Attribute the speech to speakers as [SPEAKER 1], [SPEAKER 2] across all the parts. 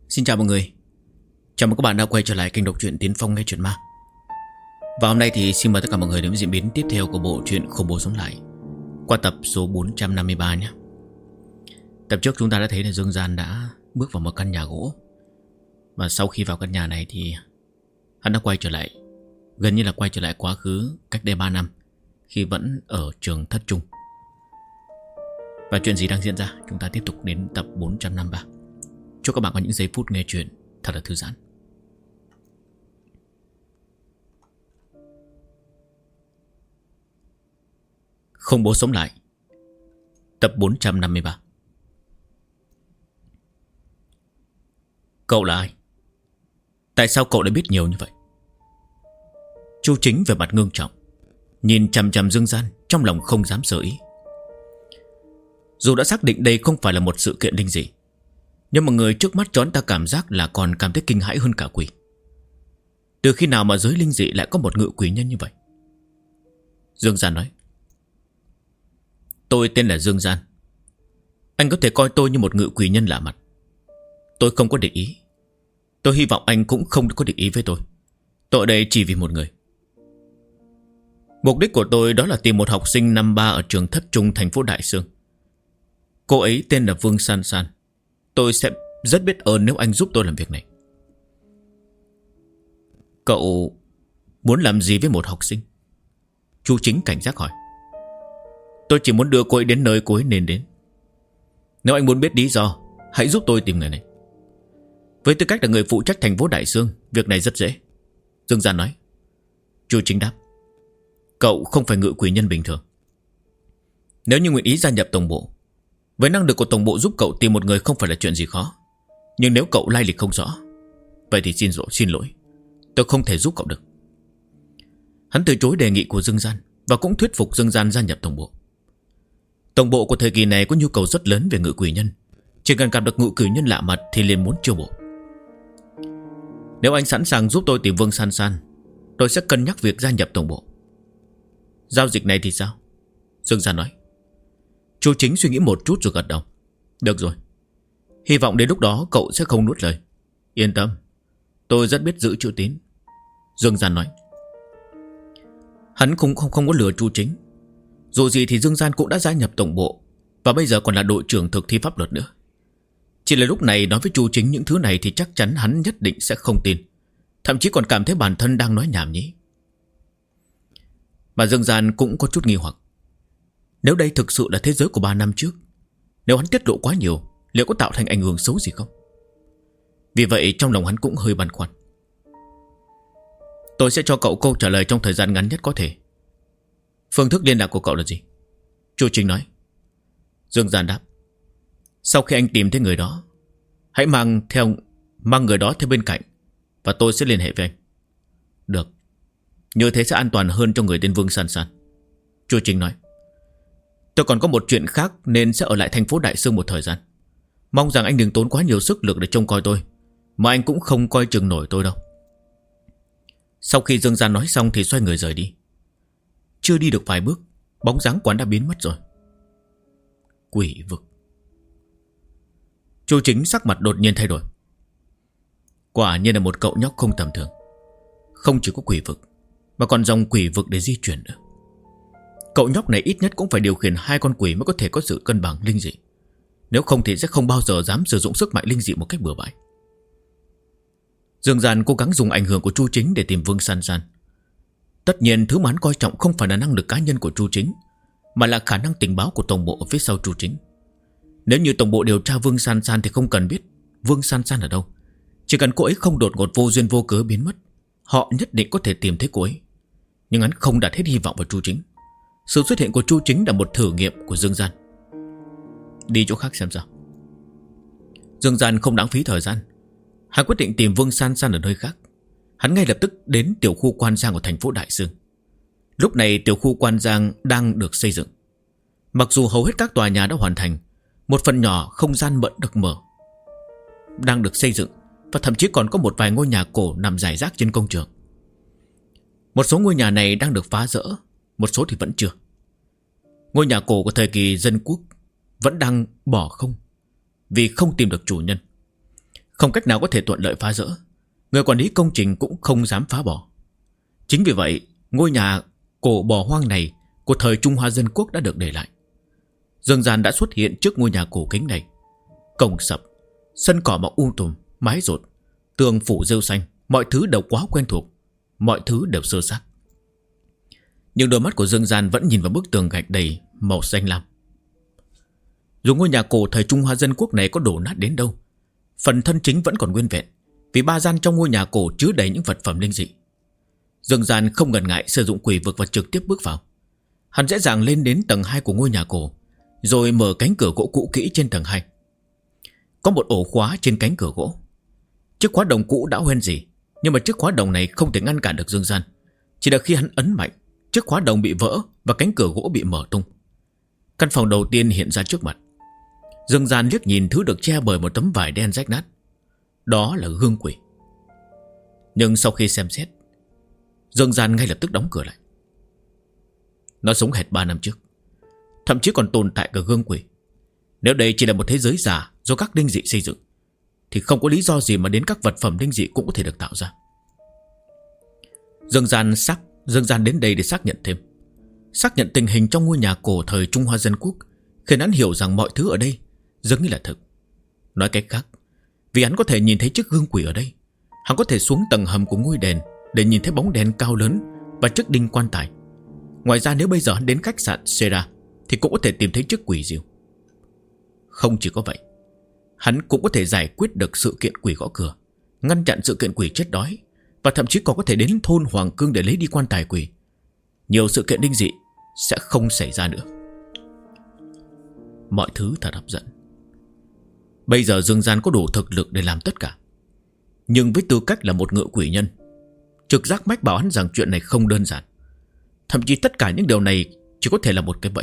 [SPEAKER 1] Xin chào mọi người. Chào mừng các bạn đã quay trở lại kênh đọc truyện Tiến Phong nghe truyện ma. Và hôm nay thì xin mời tất cả mọi người đến với diễn biến tiếp theo của bộ truyện Không Bố Sống Lại qua tập số 453 nhé. Tập trước chúng ta đã thấy là Dương Gian đã bước vào một căn nhà gỗ. Và sau khi vào căn nhà này thì hắn đã quay trở lại, gần như là quay trở lại quá khứ cách đây 3 năm, khi vẫn ở trường thất trung. Và chuyện gì đang diễn ra, chúng ta tiếp tục đến tập 453. Chúc các bạn có những giây phút nghe chuyện thật là thư giãn. Không Bố Sống Lại, tập 453. Cậu là ai? Tại sao cậu lại biết nhiều như vậy? Chu Chính về mặt ngưng trọng, nhìn chằm chằm Dương Gian, trong lòng không dám sơ ý. Dù đã xác định đây không phải là một sự kiện linh dị, nhưng mà người trước mắt cho anh ta cảm giác là còn cảm thấy kinh hãi hơn cả quỷ. Từ khi nào mà giới linh dị lại có một ngự quỷ nhân như vậy? Dương Gian nói: Tôi tên là Dương Gian. Anh có thể coi tôi như một ngự quỷ nhân lạ mặt. Tôi không có địch ý. Tôi hy vọng anh cũng không có địch ý với tôi. Tôi ở đây chỉ vì một người. Mục đích của tôi đó là tìm một học sinh năm 3 ở trường thất trung thành phố Đại Sương. Cô ấy tên là Vương San San. Tôi sẽ rất biết ơn nếu anh giúp tôi làm việc này. Cậu muốn làm gì với một học sinh? Chu Chính cảnh giác hỏi. Tôi chỉ muốn đưa cô ấy đến nơi cô ấy nên đến. Nếu anh muốn biết lý do, hãy giúp tôi tìm người này. Với tư cách là người phụ trách thành phố Đại Sương, việc này rất dễ, Dương Gian nói. Chu Chính đáp. Cậu không phải ngự quỷ nhân bình thường. Nếu như nguyện ý gia nhập tổng bộ, với năng lực của tổng bộ giúp cậu tìm một người không phải là chuyện gì khó. Nhưng nếu cậu lai lịch không rõ, vậy thì xin lỗi, tôi không thể giúp cậu được. Hắn từ chối đề nghị của Dương Gian và cũng thuyết phục Dương Gian gia nhập tổng bộ. Tổng bộ của thời kỳ này có nhu cầu rất lớn về ngự quỷ nhân. Chỉ cần gặp được ngự quỷ nhân lạ mặt thì liền muốn chiêu mộ. Nếu anh sẵn sàng giúp tôi tìm Vương San San, tôi sẽ cân nhắc việc gia nhập tổng bộ. Giao dịch này thì sao? Dương Gian nói. Chu Chính suy nghĩ một chút rồi gật đầu. Được rồi, hy vọng đến lúc đó cậu sẽ không nuốt lời. Yên tâm, tôi rất biết giữ chữ tín, Dương Gian nói. Hắn không có lừa Chu Chính. Dù gì thì Dương Gian cũng đã gia nhập tổng bộ, và bây giờ còn là đội trưởng thực thi pháp luật nữa. Chỉ là lúc này nói với Chu Chính những thứ này thì chắc chắn hắn nhất định sẽ không tin, thậm chí còn cảm thấy bản thân đang nói nhảm nhí. Mà Dương Gian cũng có chút nghi hoặc. Nếu đây thực sự là thế giới của 3 năm trước, nếu hắn tiết lộ quá nhiều, liệu có tạo thành ảnh hưởng xấu gì không? Vì vậy trong lòng hắn cũng hơi băn khoăn. Tôi sẽ cho cậu câu trả lời trong thời gian ngắn nhất có thể. Phương thức liên lạc của cậu là gì? Chu Chính nói. Dương Gian đáp. Sau khi anh tìm thấy người đó, hãy mang người đó theo bên cạnh, và tôi sẽ liên hệ với anh. Được, như thế sẽ an toàn hơn cho người tên Vương San San, Chu Chính nói. Tôi còn có một chuyện khác nên sẽ ở lại thành phố Đại Sương một thời gian. Mong rằng anh đừng tốn quá nhiều sức lực để trông coi tôi, mà anh cũng không coi chừng nổi tôi đâu. Sau khi Dương Gian nói xong thì xoay người rời đi. Chưa đi được vài bước, bóng dáng quán đã biến mất rồi. Quỷ vực. Chu Chính sắc mặt đột nhiên thay đổi. Quả nhiên là một cậu nhóc không tầm thường. Không chỉ có quỷ vực, mà còn dòng quỷ vực để di chuyển nữa. Cậu nhóc này ít nhất cũng phải điều khiển 2 con quỷ mới có thể có sự cân bằng linh dị. Nếu không thì sẽ không bao giờ dám sử dụng sức mạnh linh dị một cách bừa bãi. Dương Gian cố gắng dùng ảnh hưởng của Chu Chính để tìm Vương San San. Tất nhiên thứ mà hắn coi trọng không phải là năng lực cá nhân của Chu Chính, mà là khả năng tình báo của tổng bộ ở phía sau Chu Chính. Nếu như tổng bộ điều tra Vương San San thì không cần biết Vương San San ở đâu. Chỉ cần cô ấy không đột ngột vô duyên vô cớ biến mất, họ nhất định có thể tìm thấy cô ấy. Nhưng hắn không đặt hết hy vọng vào Chu Chính. Sự xuất hiện của Chu Chính là một thử nghiệm của Dương Gian. Đi chỗ khác xem sao. Dương Gian không lãng phí thời gian. Hắn quyết định tìm Vương San San ở nơi khác. Hắn ngay lập tức đến tiểu khu Quan Giang của thành phố Đại Sương. Lúc này tiểu khu Quan Giang đang được xây dựng. Mặc dù hầu hết các tòa nhà đã hoàn thành, một phần nhỏ không gian vẫn được mở, đang được xây dựng, và thậm chí còn có một vài ngôi nhà cổ nằm rải rác trên công trường. Một số ngôi nhà này đang được phá rỡ, một số thì vẫn chưa. Ngôi nhà cổ của thời kỳ dân quốc vẫn đang bỏ không, vì không tìm được chủ nhân. không cách nào có thể thuận lợi phá rỡ. Người quản lý công trình cũng không dám phá bỏ. Chính vì vậy, ngôi nhà cổ bỏ hoang này của thời Trung Hoa Dân Quốc đã được để lại. Dương gian đã xuất hiện trước ngôi nhà cổ kính này. Cổng sập, sân cỏ mọc tùm, mái rột, tường phủ rêu xanh, mọi thứ đều quá quen thuộc, mọi thứ đều sơ xác. Nhưng đôi mắt của Dương gian vẫn nhìn vào bức tường gạch đầy màu xanh lam. Dù ngôi nhà cổ thời Trung Hoa Dân Quốc này có đổ nát đến đâu, phần thân chính vẫn còn nguyên vẹn, vì ba gian trong ngôi nhà cổ chứa đầy những vật phẩm linh dị. Dương gian không ngần ngại sử dụng quỷ vực và trực tiếp bước vào. Hắn dễ dàng lên đến tầng 2 của ngôi nhà cổ, rồi mở cánh cửa gỗ cũ kỹ trên tầng 2. Có một ổ khóa trên cánh cửa gỗ. Chiếc khóa đồng cũ đã hoen rỉ, nhưng mà chiếc khóa đồng này không thể ngăn cản được Dương gian. Chỉ là khi hắn ấn mạnh, chiếc khóa đồng bị vỡ và cánh cửa gỗ bị mở tung. Căn phòng đầu tiên hiện ra trước mặt. Dương gian liếc nhìn thứ được che bởi một tấm vải đen rách nát. Đó là gương quỷ. Nhưng sau khi xem xét, Dương gian ngay lập tức đóng cửa lại. Nó sống hệt 3 năm trước, thậm chí còn tồn tại cả gương quỷ. Nếu đây chỉ là một thế giới giả do các linh dị xây dựng, thì không có lý do gì mà đến các vật phẩm linh dị cũng có thể được tạo ra. Dương gian đến đây để xác nhận thêm. Xác nhận tình hình trong ngôi nhà cổ thời Trung Hoa Dân Quốc, khiến hắn hiểu rằng mọi thứ ở đây giống như là thực. Nói cách khác, vì hắn có thể nhìn thấy chiếc gương quỷ ở đây, hắn có thể xuống tầng hầm của ngôi đền để nhìn thấy bóng đèn cao lớn và chiếc đinh quan tài. Ngoài ra nếu bây giờ hắn đến khách sạn Sera, thì cũng có thể tìm thấy chiếc quỷ diều. Không chỉ có vậy, hắn cũng có thể giải quyết được sự kiện quỷ gõ cửa, ngăn chặn sự kiện quỷ chết đói, và thậm chí còn có thể đến thôn Hoàng Cương để lấy đi quan tài quỷ. Nhiều sự kiện linh dị sẽ không xảy ra nữa. Mọi thứ thật hấp dẫn. Bây giờ Dương gian có đủ thực lực để làm tất cả. Nhưng với tư cách là một ngự quỷ nhân, trực giác mách bảo hắn rằng chuyện này không đơn giản. Thậm chí tất cả những điều này chỉ có thể là một cái bẫy.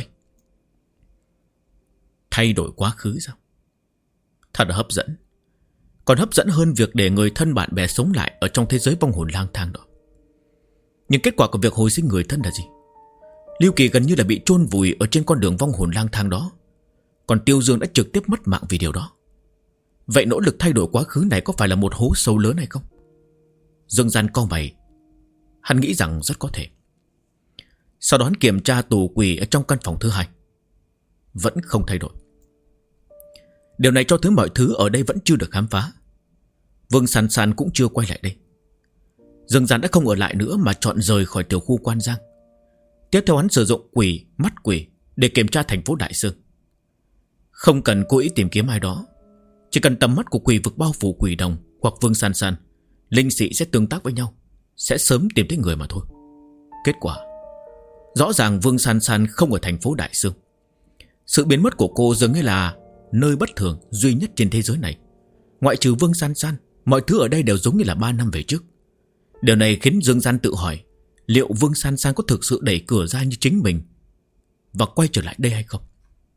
[SPEAKER 1] Thay đổi quá khứ sao? Thật là hấp dẫn. Còn hấp dẫn hơn việc để người thân bạn bè sống lại ở trong thế giới vong hồn lang thang đó. Nhưng kết quả của việc hồi sinh người thân là gì? Lưu Kỳ gần như là bị chôn vùi ở trên con đường vong hồn lang thang đó, còn Tiêu Dương đã trực tiếp mất mạng vì điều đó. Vậy nỗ lực thay đổi quá khứ này có phải là một hố sâu lớn hay không? Dương gian cau mày. Hắn nghĩ rằng rất có thể. Sau đó hắn kiểm tra tù quỷ ở trong căn phòng thứ 2. Vẫn không thay đổi. Điều này cho thấy mọi thứ ở đây vẫn chưa được khám phá. Vương San San cũng chưa quay lại đây. Dương gian đã không ở lại nữa mà chọn rời khỏi tiểu khu Quan Giang. Tiếp theo hắn sử dụng quỷ, mắt quỷ để kiểm tra thành phố Đại Sơn. Không cần cố ý tìm kiếm ai đó, chỉ cần tầm mắt của quỷ vực bao phủ quỷ đồng hoặc Vương San San, linh sĩ sẽ tương tác với nhau, sẽ sớm tìm thấy người mà thôi. Kết quả rõ ràng Vương San San không ở thành phố Đại Sơn. Sự biến mất của cô dường như là nơi bất thường duy nhất trên thế giới này. Ngoại trừ Vương San San, mọi thứ ở đây đều giống như là 3 năm về trước. Điều này khiến Dương gian tự hỏi, liệu Vương San San có thực sự đẩy cửa ra như chính mình và quay trở lại đây hay không?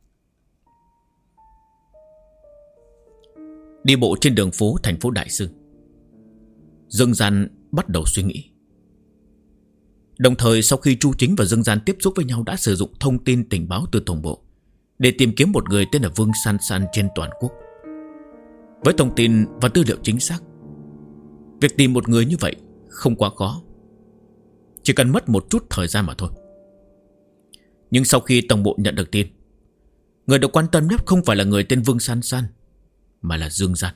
[SPEAKER 1] Đi bộ trên đường phố thành phố Đại Sơn, Dương gian bắt đầu suy nghĩ. Đồng thời sau khi Chu Chính và Dương gian tiếp xúc với nhau, đã sử dụng thông tin tình báo từ tổng bộ để tìm kiếm một người tên là Vương San San trên toàn quốc. Với thông tin và tư liệu chính xác, việc tìm một người như vậy không quá khó, chỉ cần mất một chút thời gian mà thôi. Nhưng sau khi tổng bộ nhận được tin, người được quan tâm nhất không phải là người tên Vương San San, mà là Dương gian.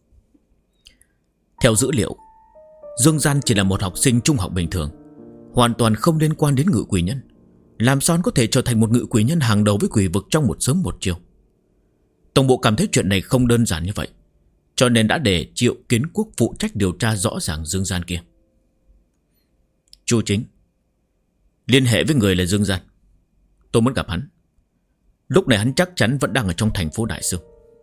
[SPEAKER 1] Theo dữ liệu, Dương gian chỉ là một học sinh trung học bình thường, hoàn toàn không liên quan đến ngự quỷ nhân. Làm sao anh có thể trở thành một ngự quỷ nhân hàng đầu với quỷ vực trong một sớm một chiều? Tổng bộ cảm thấy chuyện này không đơn giản như vậy, cho nên đã để Triệu Kiến Quốc phụ trách điều tra rõ ràng Dương gian kia. Chu Chính, liên hệ với người là Dương gian. Tôi muốn gặp hắn. Lúc này hắn chắc chắn vẫn đang ở trong thành phố Đại Sơn.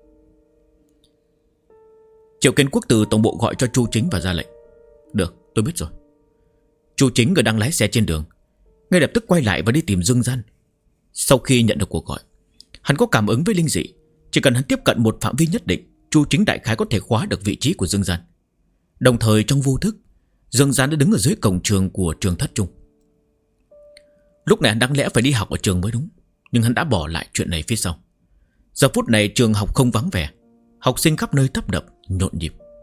[SPEAKER 1] Triệu Kiến Quốc từ tổng bộ gọi cho Chu Chính và ra lệnh. Được, tôi biết rồi. Chu Chính người đang lái xe trên đường ngay lập tức quay lại và đi tìm Dương gian. Sau khi nhận được cuộc gọi, hắn có cảm ứng với linh dị. Chỉ cần hắn tiếp cận một phạm vi nhất định, Chu Chính đại khái có thể khóa được vị trí của Dương gian. Đồng thời trong vô thức, Dương gian đã đứng ở dưới cổng trường của trường Thất Trung. Lúc này hắn đáng lẽ phải đi học ở trường mới đúng, nhưng hắn đã bỏ lại chuyện này phía sau. Giờ phút này trường học không vắng vẻ, học sinh khắp nơi tấp nập nhộn nhịp.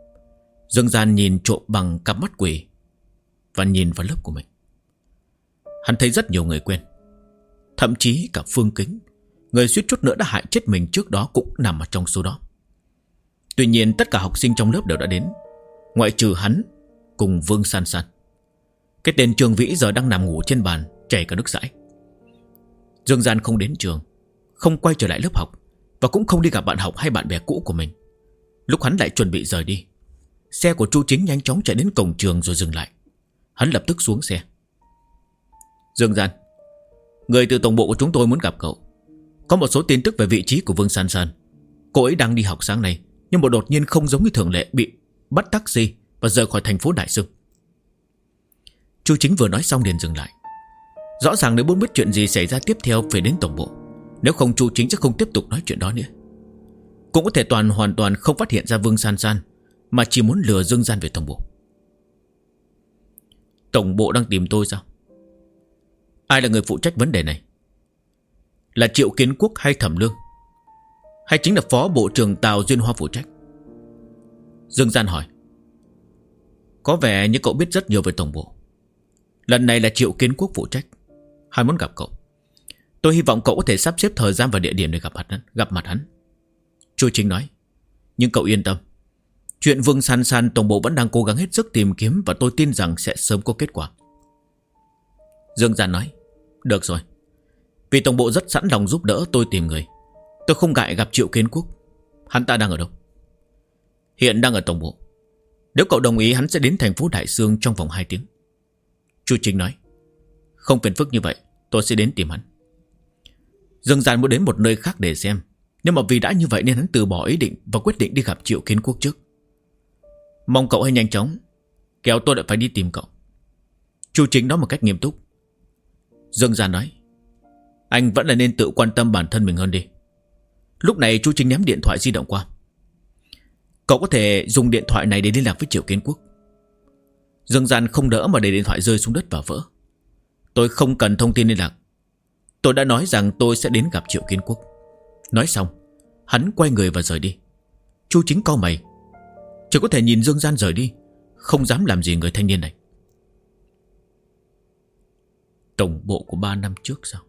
[SPEAKER 1] Dương Gian nhìn trộm bằng cặp mắt quỷ và nhìn vào lớp của mình. Hắn thấy rất nhiều người quen, thậm chí cả Phương Kính, người suýt chút nữa đã hại chết mình trước đó, cũng nằm ở trong số đó. Tuy nhiên tất cả học sinh trong lớp đều đã đến, ngoại trừ hắn cùng Vương San San. Cái tên Trường Vĩ giờ đang nằm ngủ trên bàn, chảy cả nước dãi. Dương Gian không đến trường, không quay trở lại lớp học, và cũng không đi gặp bạn học hay bạn bè cũ của mình. Lúc hắn lại chuẩn bị rời đi, xe của Chu Chính nhanh chóng chạy đến cổng trường rồi dừng lại. Hắn lập tức xuống xe. Dương Gian, người từ tổng bộ của chúng tôi muốn gặp cậu. Có một số tin tức về vị trí của Vương San San. Cô ấy đang đi học sáng nay, nhưng mà đột nhiên không giống như thường lệ bị bắt taxi và rời khỏi thành phố Đại Sương. Chu Chính vừa nói xong liền dừng lại. Rõ ràng nếu muốn biết chuyện gì xảy ra tiếp theo phải đến tổng bộ. Nếu không Chu Chính sẽ không tiếp tục nói chuyện đó nữa. Cũng có thể hoàn toàn không phát hiện ra Vương San San, mà chỉ muốn lừa Dương Gian về tổng bộ. Tổng bộ đang tìm tôi sao? Ai là người phụ trách vấn đề này? Là Triệu Kiến Quốc hay Thẩm Lương? Hay chính là Phó Bộ trưởng Tào Duyên Hoa phụ trách? Dương Gian hỏi. Có vẻ như cậu biết rất nhiều về tổng bộ. Lần này là Triệu Kiến Quốc phụ trách, hắn muốn gặp cậu. Tôi hy vọng cậu có thể sắp xếp thời gian và địa điểm để gặp mặt hắn. Chu Chính nói. Nhưng cậu yên tâm, chuyện Vương San San tổng bộ vẫn đang cố gắng hết sức tìm kiếm, và tôi tin rằng sẽ sớm có kết quả. Dương Gian nói. Được rồi, vì tổng bộ rất sẵn lòng giúp đỡ tôi tìm người. Tôi không ngại gặp Triệu Kiến Quốc. Hắn ta đang ở đâu? Hiện đang ở tổng bộ. Nếu cậu đồng ý hắn sẽ đến thành phố Đại Sương trong vòng 2 tiếng. Chu Chính nói. Không phiền phức như vậy, tôi sẽ đến tìm hắn. Dương Gian muốn đến một nơi khác để xem, nhưng mà vì đã như vậy nên hắn từ bỏ ý định và quyết định đi gặp Triệu Kiến Quốc trước. Mong cậu hãy nhanh chóng, kéo tôi lại phải đi tìm cậu. Chu Chính nói một cách nghiêm túc. Dương Gian nói. Anh vẫn là nên tự quan tâm bản thân mình hơn đi. Lúc này Chu Chính ném điện thoại di động qua. Cậu có thể dùng điện thoại này để liên lạc với Triệu Kiến Quốc. Dương Gian không đỡ mà để điện thoại rơi xuống đất và vỡ. Tôi không cần thông tin liên lạc. Tôi đã nói rằng tôi sẽ đến gặp Triệu Kiến Quốc. Nói xong, hắn quay người và rời đi. Chu Chính cau mày, chỉ có thể nhìn Dương Gian rời đi, không dám làm gì người thanh niên này. Tổng bộ của 3 năm trước sao?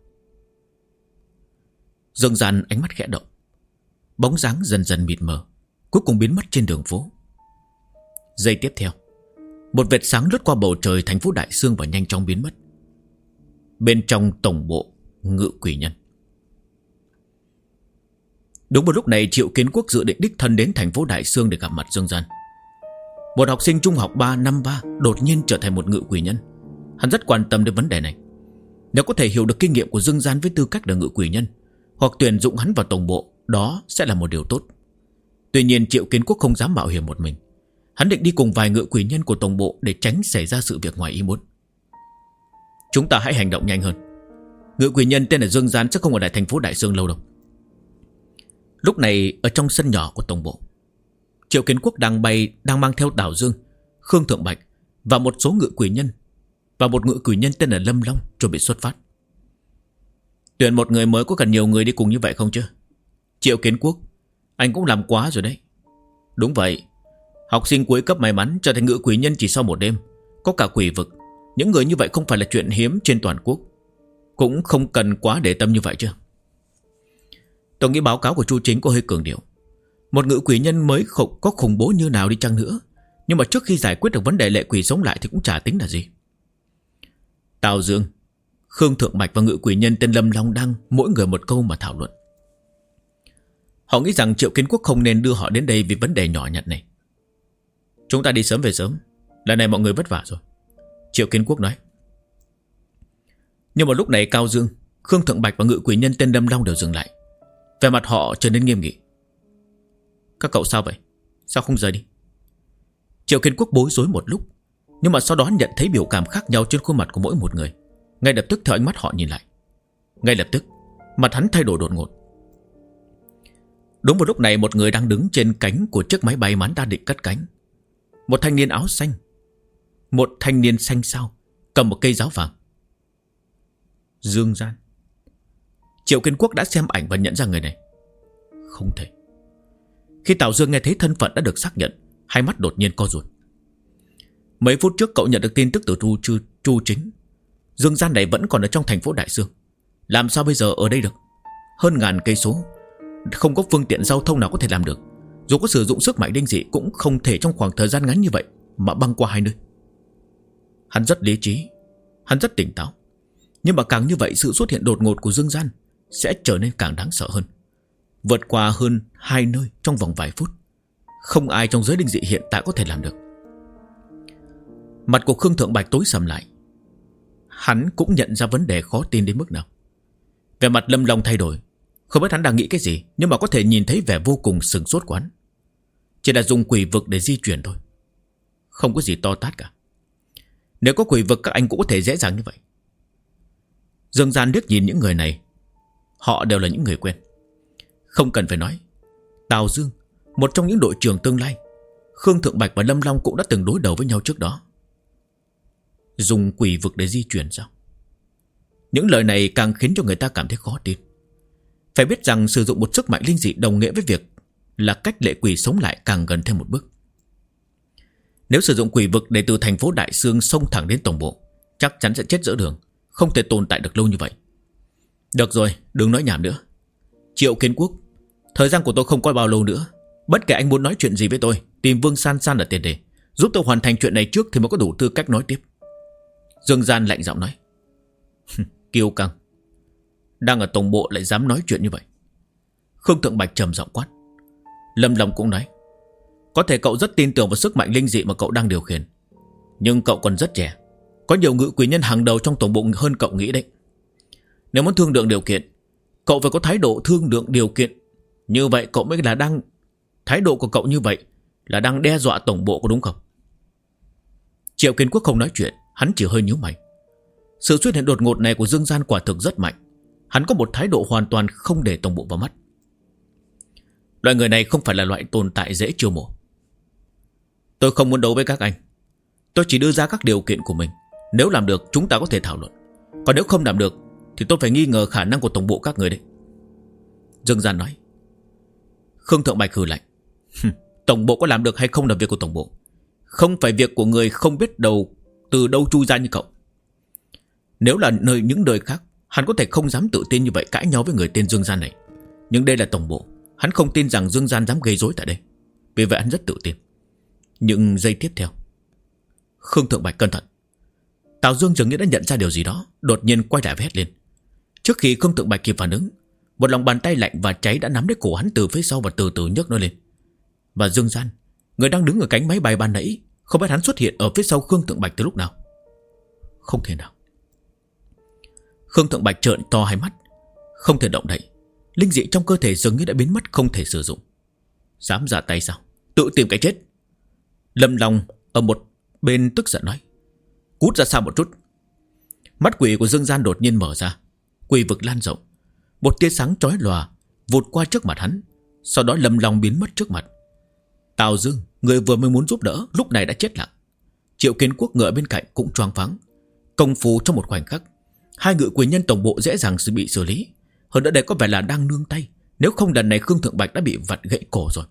[SPEAKER 1] Dương Gian ánh mắt khẽ động. Bóng dáng dần dần mịt mờ, cuối cùng biến mất trên đường phố. Giây tiếp theo, một vệt sáng lướt qua bầu trời thành phố Đại Sương và nhanh chóng biến mất. Bên trong tổng bộ Ngự Quỷ Nhân. Đúng vào lúc này, Triệu Kiến Quốc dự định đích thân đến thành phố Đại Sương để gặp mặt Dương Gian. Một học sinh trung học 3 năm 3 đột nhiên trở thành một ngự quỷ nhân. Hắn rất quan tâm đến vấn đề này. Nếu có thể hiểu được kinh nghiệm của Dương Gian với tư cách là ngự quỷ nhân, hoặc tuyển dụng hắn vào tổng bộ, đó sẽ là một điều tốt. Tuy nhiên Triệu Kiến Quốc không dám mạo hiểm một mình. Hắn định đi cùng vài ngự quỷ nhân của tổng bộ để tránh xảy ra sự việc ngoài ý muốn. Chúng ta hãy hành động nhanh hơn. Ngự quỷ nhân tên là Dương Gian sẽ không ở lại thành phố Đại Sương lâu đâu. Lúc này ở trong sân nhỏ của tổng bộ, Triệu Kiến Quốc đang mang theo Đào Dương, Khương Thượng Bạch và một số ngự quỷ nhân, và một ngự quỷ nhân tên là Lâm Long chuẩn bị xuất phát. Tuyển một người mới có cần nhiều người đi cùng như vậy không chứ? Triệu Kiến Quốc, anh cũng làm quá rồi đấy. Đúng vậy, học sinh cuối cấp may mắn trở thành ngự quỷ nhân chỉ sau một đêm, có cả quỷ vực. Những người như vậy không phải là chuyện hiếm trên toàn quốc. Cũng không cần quá để tâm như vậy chứ. Tôi nghĩ báo cáo của Chu Chính có hơi cường điệu. Một ngự quỷ nhân mới có khủng bố như nào đi chăng nữa, nhưng mà trước khi giải quyết được vấn đề lệ quỷ sống lại thì cũng chả tính là gì. Tào Dương, Khương Thượng Bạch và ngự quỷ nhân tên Lâm Long đang mỗi người một câu mà thảo luận. Họ nghĩ rằng Triệu Kiến Quốc không nên đưa họ đến đây vì vấn đề nhỏ nhặt này. Chúng ta đi sớm về sớm, lần này mọi người vất vả rồi, Triệu Kiến Quốc nói. Nhưng mà lúc này Cao Dương, Khương Thượng Bạch và ngự quỷ nhân tên Lâm Long đều dừng lại. Vẻ mặt họ trở nên nghiêm nghị. Các cậu sao vậy? Sao không rời đi? Triệu Kiến Quốc bối rối một lúc, nhưng mà sau đó nhận thấy biểu cảm khác nhau trên khuôn mặt của mỗi một người. Ngay lập tức theo ánh mắt họ nhìn lại, ngay lập tức mặt hắn thay đổi đột ngột. Đúng vào lúc này, một người đang đứng trên cánh của chiếc máy bay mà hắn đang định cất cánh. Một thanh niên áo xanh, một thanh niên xanh sao, cầm một cây giáo vàng. Dương Gian. Triệu Kiến Quốc đã xem ảnh và nhận ra người này. Không thể. Khi Tào Dương nghe thấy thân phận đã được xác nhận, Hai mắt đột nhiên co rụt. Mấy phút trước cậu nhận được tin tức từ Chu Chính. Dương gian này vẫn còn ở trong thành phố Đại Sương. Làm sao bây giờ ở đây được? Hơn ngàn cây số, không có phương tiện giao thông nào có thể làm được. Dù có sử dụng sức mạnh linh dị cũng không thể trong khoảng thời gian ngắn như vậy mà băng qua hai nơi. Hắn rất lý trí, hắn rất tỉnh táo. Nhưng mà càng như vậy, sự xuất hiện đột ngột của Dương gian sẽ trở nên càng đáng sợ hơn. Vượt qua hơn 2 nơi trong vòng vài phút, không ai trong giới linh dị hiện tại có thể làm được. Mặt của Khương Thượng Bạch tối sầm lại. Hắn cũng nhận ra vấn đề khó tin đến mức nào. Vẻ mặt Lâm Long thay đổi. Không biết hắn đang nghĩ cái gì, nhưng mà có thể nhìn thấy vẻ vô cùng sừng sốt của hắn. Chỉ là dùng quỷ vực để di chuyển thôi, không có gì to tát cả. Nếu có quỷ vực các anh cũng có thể dễ dàng như vậy. Dương gian liếc nhìn những người này. Họ đều là những người quen. Không cần phải nói, Tào Dương, một trong những đội trưởng tương lai, Khương Thượng Bạch và Lâm Long cũng đã từng đối đầu với nhau trước đó. Dùng quỷ vực để di chuyển sao? Những lời này càng khiến cho người ta cảm thấy khó tin. Phải biết rằng sử dụng một sức mạnh linh dị đồng nghĩa với việc là cách lệ quỷ sống lại càng gần thêm một bước. Nếu sử dụng quỷ vực để từ thành phố Đại Sương xông thẳng đến tổng bộ, chắc chắn sẽ chết giữa đường, không thể tồn tại được lâu như vậy. Được rồi, đừng nói nhảm nữa. Triệu Kiến Quốc, thời gian của tôi không có bao lâu nữa. Bất kể anh muốn nói chuyện gì với tôi, tìm Vương San San ở tiền đề, giúp tôi hoàn thành chuyện này trước thì mới có đủ tư cách nói tiếp. Dương Gian lạnh giọng nói. Kiêu căng, đang ở tổng bộ lại dám nói chuyện như vậy. Khương Thượng Bạch trầm giọng quát. Lâm Long cũng nói. Có thể cậu rất tin tưởng vào sức mạnh linh dị mà cậu đang điều khiển, nhưng cậu còn rất trẻ. Có nhiều ngự quỷ nhân hàng đầu trong tổng bộ hơn cậu nghĩ đấy. Nếu muốn thương lượng điều kiện, cậu phải có thái độ thương lượng điều kiện. Như vậy cậu mới là đang... Thái độ của cậu như vậy là đang đe dọa tổng bộ, có đúng không? Triệu Kiến Quốc không nói chuyện, hắn chỉ hơi nhíu mày. Sự xuất hiện đột ngột này của Dương Gian quả thực rất mạnh. Hắn có một thái độ hoàn toàn không để tổng bộ vào mắt. Loại người này không phải là loại tồn tại dễ chiêu mộ. Tôi không muốn đấu với các anh. Tôi chỉ đưa ra các điều kiện của mình. Nếu làm được chúng ta có thể thảo luận. Còn nếu không làm được thì tôi phải nghi ngờ khả năng của tổng bộ các người đấy. Dương Gian nói. Khương Thượng Bạch hừ lạnh. Tổng bộ có làm được hay không là việc của tổng bộ, không phải việc của người không biết từ đâu chui ra như cậu. Nếu là những nơi khác, hắn có thể không dám tự tin như vậy cãi nhau với người tên Dương Gian này. Nhưng đây là tổng bộ, hắn không tin rằng Dương Gian dám gây rối tại đây. Vì vậy hắn rất tự tin. Nhưng giây tiếp theo, Khương Thượng Bạch cẩn thận. Tào Dương dường như đã nhận ra điều gì đó, đột nhiên quay lại và hét lên. Trước khi Khương Thượng Bạch kịp phản ứng, một lòng bàn tay lạnh và cháy đã nắm lấy cổ hắn từ phía sau và từ từ nhấc nó lên. Và Dương Gian, người đang đứng ở cánh máy bay ban nãy, không biết hắn xuất hiện ở phía sau Khương Thượng Bạch từ lúc nào. Không thể nào. Khương Thượng Bạch trợn to hai mắt, không thể động đậy. Linh dị trong cơ thể dường như đã biến mất, không thể sử dụng. Dám ra tay sao? Tự tìm cái chết. Lâm Long ở một bên tức giận nói. Cút ra xa một chút. Mắt quỷ của Dương Gian đột nhiên mở ra, quỷ vực lan rộng. Một tia sáng chói lòa vụt qua trước mặt hắn. Sau đó Lâm Long biến mất trước mặt. Tào Dương, người vừa mới muốn giúp đỡ, lúc này đã chết lặng. Triệu Kiến Quốc ngựa bên cạnh cũng choáng váng. Công phu trong một khoảnh khắc, hai ngự quỷ nhân tổng bộ dễ dàng bị xử lý. Hơn nữa đây có vẻ là đang nương tay. Nếu không lần này Khương Thượng Bạch đã bị vặn gãy cổ rồi.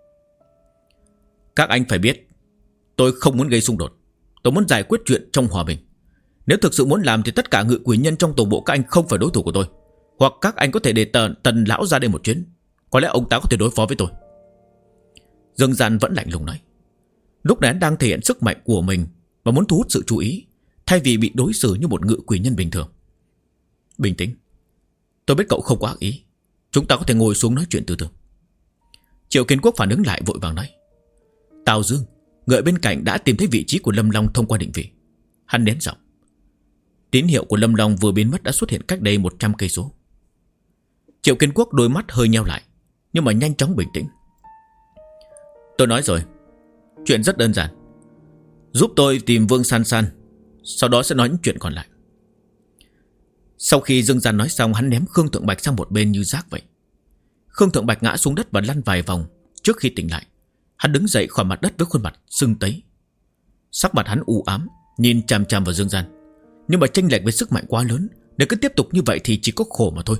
[SPEAKER 1] Các anh phải biết, tôi không muốn gây xung đột. Tôi muốn giải quyết chuyện trong hòa bình. Nếu thực sự muốn làm thì tất cả ngự quỷ nhân trong tổng bộ các anh không phải đối thủ của tôi. Hoặc các anh có thể để Tần lão ra đây một chuyến. Có lẽ ông ta có thể đối phó với tôi. Dương Gian vẫn lạnh lùng nói. Lúc này hắn đang thể hiện sức mạnh của mình và muốn thu hút sự chú ý, thay vì bị đối xử như một ngự quỷ nhân bình thường. Bình tĩnh. Tôi biết cậu không có ác ý. Chúng ta có thể ngồi xuống nói chuyện từ từ. Triệu Kiến Quốc phản ứng lại vội vàng nói. Tào Dương, người bên cạnh đã tìm thấy vị trí của Lâm Long thông qua định vị. Hắn nén giọng. Tín hiệu của Lâm Long vừa biến mất đã xuất hiện cách đây 100 cây số. Triệu Kiến Quốc đôi mắt hơi nheo lại, nhưng mà nhanh chóng bình tĩnh. Tôi nói rồi, chuyện rất đơn giản. Giúp tôi tìm Vương San San, sau đó sẽ nói những chuyện còn lại. Sau khi Dương Gian nói xong, hắn ném Khương Thượng Bạch sang một bên như rác vậy. Khương Thượng Bạch ngã xuống đất và lăn vài vòng. Trước khi tỉnh lại, hắn đứng dậy khỏi mặt đất với khuôn mặt sưng tấy. Sắc mặt hắn u ám, nhìn chằm chằm vào Dương Gian. Nhưng mà chênh lệch với sức mạnh quá lớn, nếu cứ tiếp tục như vậy thì chỉ có khổ mà thôi.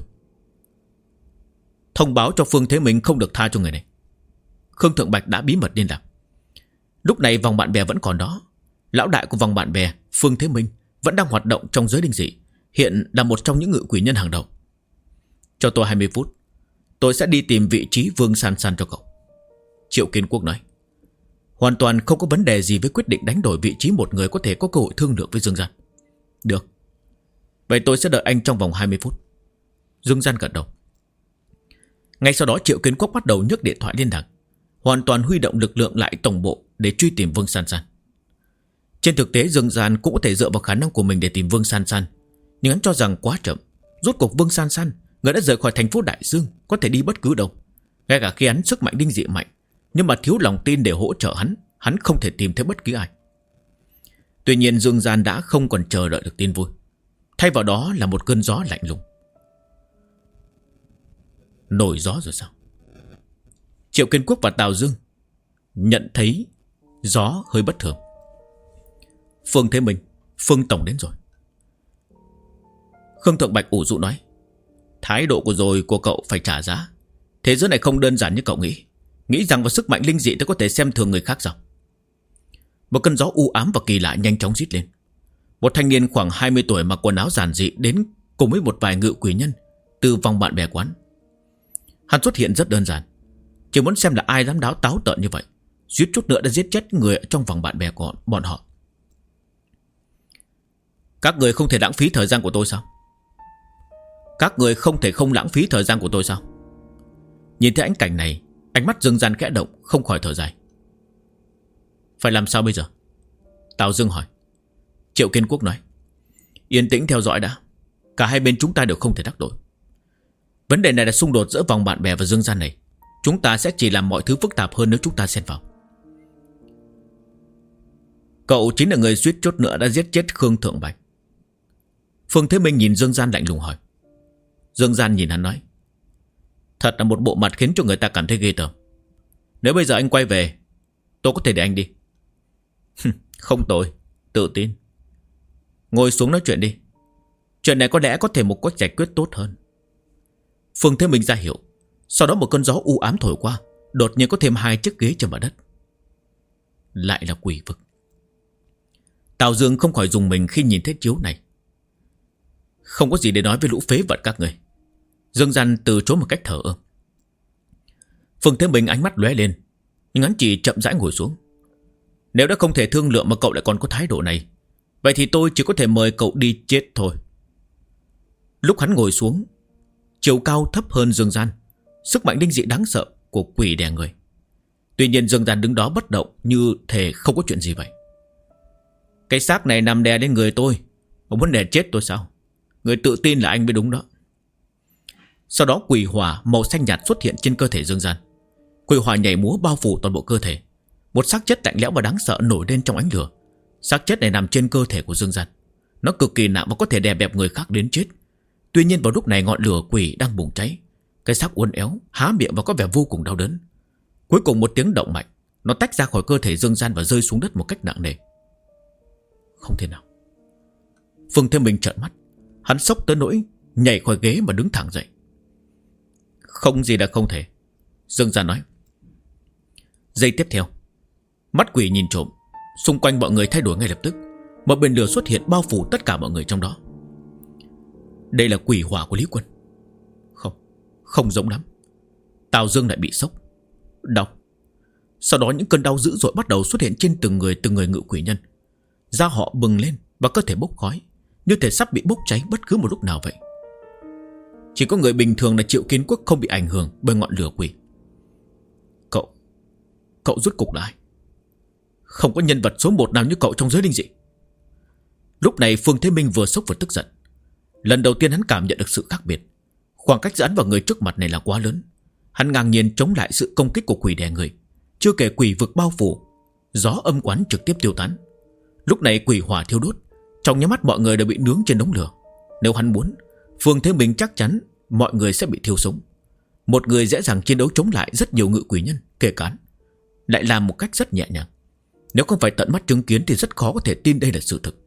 [SPEAKER 1] Thông báo cho Phương Thế Minh không được tha cho người này. Khương Thượng Bạch đã bí mật liên lạc. Lúc này vòng bạn bè vẫn còn đó. Lão đại của vòng bạn bè Phương Thế Minh vẫn đang hoạt động trong giới linh dị, hiện là một trong những ngự quỷ nhân hàng đầu. Cho tôi 20 phút, tôi sẽ đi tìm vị trí Vương San San cho cậu, Triệu Kiến Quốc nói. Hoàn toàn không có vấn đề gì với quyết định đánh đổi vị trí một người có thể có cơ hội thương lượng với Dương Gian. Được, vậy tôi sẽ đợi anh trong vòng 20 phút. Dương Gian gật đầu. Ngay sau đó Triệu Kiến Quốc bắt đầu nhấc điện thoại liên lạc, hoàn toàn huy động lực lượng lại tổng bộ để truy tìm Vương San San. Trên thực tế Dương Gian cũng có thể dựa vào khả năng của mình để tìm Vương San San, nhưng hắn cho rằng quá chậm. Rốt cuộc Vương San San, người đã rời khỏi thành phố Đại Dương, có thể đi bất cứ đâu. Ngay cả khi hắn sức mạnh linh dị mạnh, nhưng mà thiếu lòng tin để hỗ trợ hắn không thể tìm thấy bất cứ ai. Tuy nhiên Dương Gian đã không còn chờ đợi được tin vui, thay vào đó là một cơn gió lạnh lùng. Nổi gió rồi sao? Triệu Kiến Quốc và Tào Dương nhận thấy gió hơi bất thường. Phương Thế Minh, Phương Tổng đến rồi. Khương Thượng Bạch ủ rũ nói, thái độ của cậu phải trả giá. Thế giới này không đơn giản như cậu nghĩ rằng vào sức mạnh linh dị tôi có thể xem thường người khác sao? Một cơn gió u ám và kỳ lạ nhanh chóng rít lên. Một thanh niên khoảng 20 tuổi mặc quần áo giản dị đến cùng với một vài ngự quỷ nhân từ vòng bạn bè quán. Hắn xuất hiện rất đơn giản, chỉ muốn xem là ai dám táo tợn như vậy, suýt chút nữa đã giết chết người trong vòng bạn bè của bọn họ. Các người không thể lãng phí thời gian của tôi sao? Các người không thể không lãng phí thời gian của tôi sao? Nhìn thấy ánh cảnh này, ánh mắt Dương Gian khẽ động, không khỏi thở dài. Phải làm sao bây giờ? Tào Dương hỏi. Triệu Kiến Quốc nói, yên tĩnh theo dõi đã. Cả hai bên chúng ta đều không thể đắc tội. Vấn đề này là xung đột giữa vòng bạn bè và Dương Gian này. Chúng ta sẽ chỉ làm mọi thứ phức tạp hơn nếu chúng ta xen vào. Cậu chính là người suýt chút nữa đã giết chết Khương Thượng Bạch. Phương Thế Minh nhìn Dương Gian lạnh lùng hỏi. Dương Gian nhìn hắn nói, thật là một bộ mặt khiến cho người ta cảm thấy ghê tởm. Nếu bây giờ anh quay về, tôi có thể để anh đi. Không tồi, tự tin. Ngồi xuống nói chuyện đi. Chuyện này có lẽ có thể một cách giải quyết tốt hơn. Phương Thế Minh ra hiệu. Sau đó một cơn gió u ám thổi qua, đột nhiên có thêm 2 chiếc ghế trên mặt đất. Lại là quỷ vực. Tào Dương không khỏi dùng mình khi nhìn thấy chiếu này. Không có gì để nói với lũ phế vật các người. Dương Gian từ chối một cách thờ ơ. Phương Thế Minh ánh mắt lóe lên, nhưng hắn chỉ chậm rãi ngồi xuống. Nếu đã không thể thương lượng mà cậu lại còn có thái độ này, vậy thì tôi chỉ có thể mời cậu đi chết thôi. Lúc hắn ngồi xuống, chiều cao thấp hơn Dương Gian, sức mạnh linh dị đáng sợ của quỷ đè người. Tuy nhiên Dương Gian đứng đó bất động, như thể không có chuyện gì vậy. Cái xác này nằm đè lên người tôi, mà muốn đè chết tôi sao? Người tự tin là anh mới đúng đó. Sau đó quỷ hỏa màu xanh nhạt xuất hiện trên cơ thể Dương Gian. Quỷ hỏa nhảy múa bao phủ toàn bộ cơ thể. Một xác chết lạnh lẽo và đáng sợ nổi lên trong ánh lửa. Xác chết này nằm trên cơ thể của Dương Gian. Nó cực kỳ nặng và có thể đè bẹp người khác đến chết. Tuy nhiên vào lúc này ngọn lửa quỷ đang bùng cháy. Cái xác uốn éo, há miệng và có vẻ vô cùng đau đớn. Cuối cùng một tiếng động mạnh, nó tách ra khỏi cơ thể Dương Gian và rơi xuống đất một cách nặng nề. Không thể nào. Phương Thế Minh trợn mắt. Hắn sốc tới nỗi nhảy khỏi ghế mà đứng thẳng dậy. Không gì là không thể, Dương Gian nói. Giây tiếp theo, mắt quỷ nhìn trộm. Xung quanh mọi người thay đổi ngay lập tức. Một biển lửa xuất hiện bao phủ tất cả mọi người trong đó. Đây là quỷ hỏa của Lý Quân. Không giống lắm. Tào Dương lại bị sốc. Đau. Sau đó những cơn đau dữ dội bắt đầu xuất hiện trên từng người ngự quỷ nhân. Da họ bừng lên và cơ thể bốc khói, như thể sắp bị bốc cháy bất cứ một lúc nào vậy. Chỉ có người bình thường là Triệu Kiến Quốc không bị ảnh hưởng bởi ngọn lửa quỷ. Cậu rốt cục là ai? Không có nhân vật số 1 nào như cậu trong giới linh dị. Lúc này Phương Thế Minh vừa sốc vừa tức giận. Lần đầu tiên hắn cảm nhận được sự khác biệt. Khoảng cách giữa hắn và người trước mặt này là quá lớn. Hắn ngang nhiên chống lại sự công kích của quỷ đè người. Chưa kể quỷ vực bao phủ, gió âm quán trực tiếp tiêu tán. Lúc này quỷ hỏa thiêu đốt, trong nháy mắt mọi người đều bị nướng trên đống lửa. Nếu hắn muốn, Phương Thế Minh chắc chắn mọi người sẽ bị thiêu sống. Một người dễ dàng chiến đấu chống lại rất nhiều ngự quỷ nhân, kể cả hắn, lại làm một cách rất nhẹ nhàng. Nếu không phải tận mắt chứng kiến thì rất khó có thể tin đây là sự thực.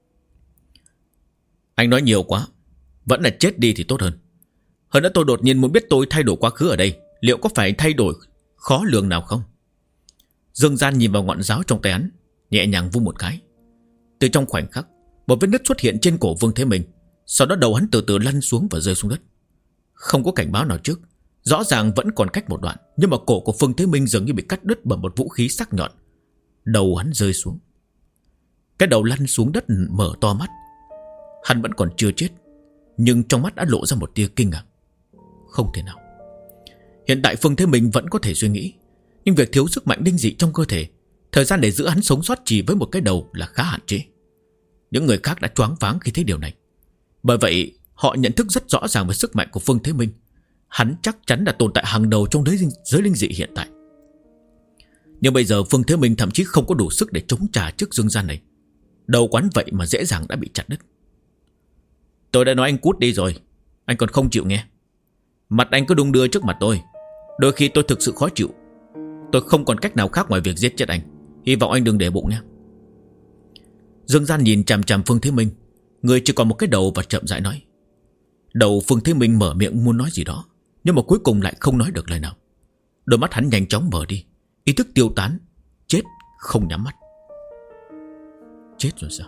[SPEAKER 1] Anh nói nhiều quá, vẫn là chết đi thì tốt hơn. Hơn nữa tôi đột nhiên muốn biết tôi thay đổi quá khứ ở đây liệu có phải thay đổi khó lường nào không? Dương Gian nhìn vào ngọn giáo trong tay hắn, nhẹ nhàng vung một cái. Từ trong khoảnh khắc, một vết nứt xuất hiện trên cổ Vương Thế Minh. Sau đó đầu hắn từ từ lăn xuống và rơi xuống đất. Không có cảnh báo nào trước, rõ ràng vẫn còn cách một đoạn, nhưng mà cổ của Vương Thế Minh dường như bị cắt đứt bởi một vũ khí sắc nhọn. Đầu hắn rơi xuống. Cái đầu lăn xuống đất mở to mắt. Hắn vẫn còn chưa chết, nhưng trong mắt đã lộ ra một tia kinh ngạc. Không thể nào. Hiện tại Vương Thế Minh vẫn có thể suy nghĩ, nhưng việc thiếu sức mạnh linh dị trong cơ thể, thời gian để giữ hắn sống sót chỉ với một cái đầu là khá hạn chế. Những người khác đã choáng váng khi thấy điều này. Bởi vậy họ nhận thức rất rõ ràng về sức mạnh của Vương Thế Minh. Hắn chắc chắn là tồn tại hàng đầu trong giới linh dị hiện tại. Nhưng bây giờ Vương Thế Minh thậm chí không có đủ sức để chống trả trước Dương Gian này. Đầu quán vậy mà dễ dàng đã bị chặt đứt. Tôi đã nói anh cút đi rồi, anh còn không chịu nghe. Mặt anh cứ đung đưa trước mặt tôi. Đôi khi tôi thực sự khó chịu. Tôi không còn cách nào khác ngoài việc giết chết anh. Hy vọng anh đừng để bụng nhé. Dương Gian nhìn chằm chằm Vương Thế Minh. Người chỉ còn một cái đầu và chậm rãi nói. Đầu Vương Thế Minh mở miệng muốn nói gì đó, nhưng mà cuối cùng lại không nói được lời nào. Đôi mắt hắn nhanh chóng mở đi, ý thức tiêu tán. Chết không nhắm mắt. Chết rồi sao?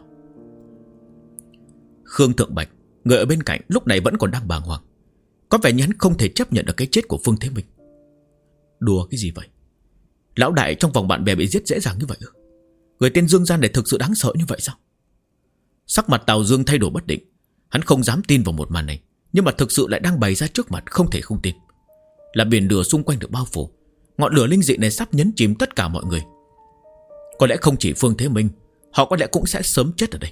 [SPEAKER 1] Khương Thượng Bạch, người ở bên cạnh lúc này vẫn còn đang bàng hoàng. Có vẻ như hắn không thể chấp nhận được cái chết của Vương Thế Minh. Đùa cái gì vậy? Lão đại trong vòng bạn bè bị giết dễ dàng như vậy ư? Người tên Dương Gian này thực sự đáng sợ như vậy sao? Sắc mặt Tào Dương thay đổi bất định. Hắn không dám tin vào một màn này, nhưng mà thực sự lại đang bày ra trước mặt, không thể không tin. Là biển lửa xung quanh được bao phủ. Ngọn lửa linh dị này sắp nhấn chìm tất cả mọi người. Có lẽ không chỉ Vương Thế Minh, họ có lẽ cũng sẽ sớm chết ở đây.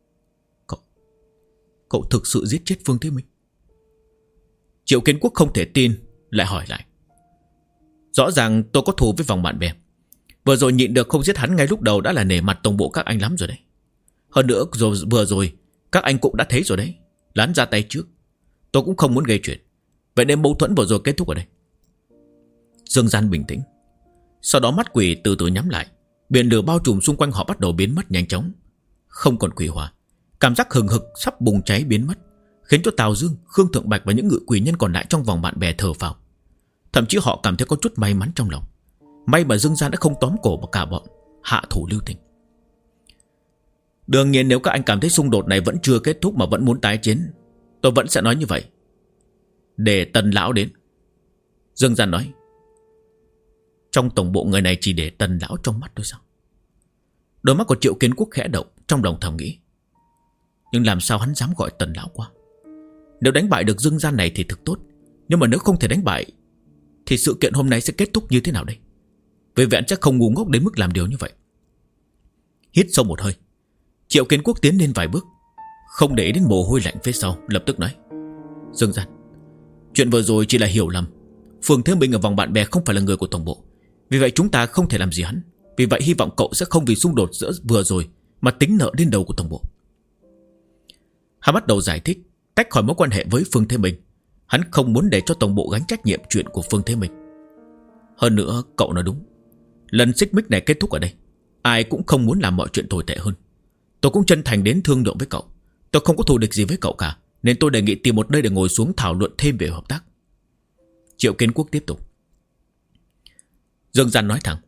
[SPEAKER 1] Cậu thực sự giết chết Vương Thế Minh? Triệu Kiến Quốc không thể tin, lại hỏi lại. Rõ ràng tôi có thù với vòng bạn bè. Vừa rồi nhịn được không giết hắn ngay lúc đầu đã là nể mặt tổng bộ các anh lắm rồi đấy. Hơn nữa vừa rồi các anh cũng đã thấy rồi đấy. Lán ra tay trước. Tôi cũng không muốn gây chuyện. Vậy nên mâu thuẫn vừa rồi kết thúc ở đây. Dương Gian bình tĩnh. Sau đó mắt quỷ từ từ nhắm lại. Biển lửa bao trùm xung quanh họ bắt đầu biến mất nhanh chóng. Không còn quỷ hỏa. Cảm giác hừng hực sắp bùng cháy biến mất, khiến cho Tào Dương, Khương Thượng Bạch và những ngự quỷ nhân còn lại trong vòng bạn bè thở phào. Thậm chí họ cảm thấy có chút may mắn trong lòng. May mà Dương Gian đã không tóm cổ vào cả bọn, hạ thủ lưu tình. Đương nhiên nếu các anh cảm thấy xung đột này vẫn chưa kết thúc mà vẫn muốn tái chiến, tôi vẫn sẽ nói như vậy. Để Tần Lão đến. Dương Gian nói. Trong tổng bộ người này chỉ để Tần Lão trong mắt thôi sao? Đôi mắt của Triệu Kiến Quốc khẽ động, trong lòng thầm nghĩ. Nhưng làm sao hắn dám gọi Tần Lão qua? Nếu đánh bại được Dương Gian này thì thực tốt, nhưng mà nếu không thể đánh bại thì sự kiện hôm nay sẽ kết thúc như thế nào đây? Vì vậy chắc không ngu ngốc đến mức làm điều như vậy. Hít sâu một hơi, Triệu Kiến Quốc tiến lên vài bước, không để đến mồ hôi lạnh phía sau, lập tức nói. Dương Gian, chuyện vừa rồi chỉ là hiểu lầm. Phương Thế Minh ở vòng bạn bè không phải là người của tổng bộ, vì vậy chúng ta không thể làm gì hắn. Vì vậy hy vọng cậu sẽ không vì xung đột giữa vừa rồi mà tính nợ lên đầu của tổng bộ. Hắn bắt đầu giải thích, tách khỏi mối quan hệ với Phương Thế Minh. Hắn không muốn để cho tổng bộ gánh trách nhiệm chuyện của Phương Thế Minh. Hơn nữa cậu nói đúng, lần xích mích này kết thúc ở đây, ai cũng không muốn làm mọi chuyện tồi tệ hơn. Tôi cũng chân thành đến thương lượng với cậu. Tôi không có thù địch gì với cậu cả, nên tôi đề nghị tìm một nơi để ngồi xuống thảo luận thêm về hợp tác. Triệu Kiến Quốc tiếp tục. Dương Gian nói thẳng.